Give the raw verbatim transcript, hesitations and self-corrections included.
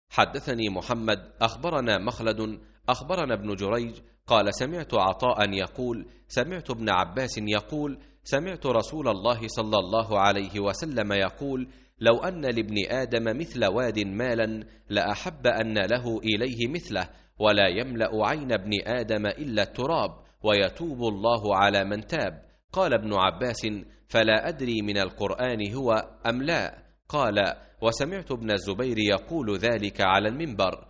حدثني محمد أخبرنا مخلد أخبرنا ابن جريج قال سمعت عطاء يقول سمعت ابن عباس يقول سمعت رسول الله صلى الله عليه وسلم يقول لو أن لابن آدم مثل واد مالا لأحب أن له إليه مثله، ولا يملأ عين ابن آدم إلا التراب، ويتوب الله على من تاب. قال ابن عباس فلا أدري من القرآن هو أم لا؟ قال وسمعت ابن الزبير يقول ذلك على المنبر.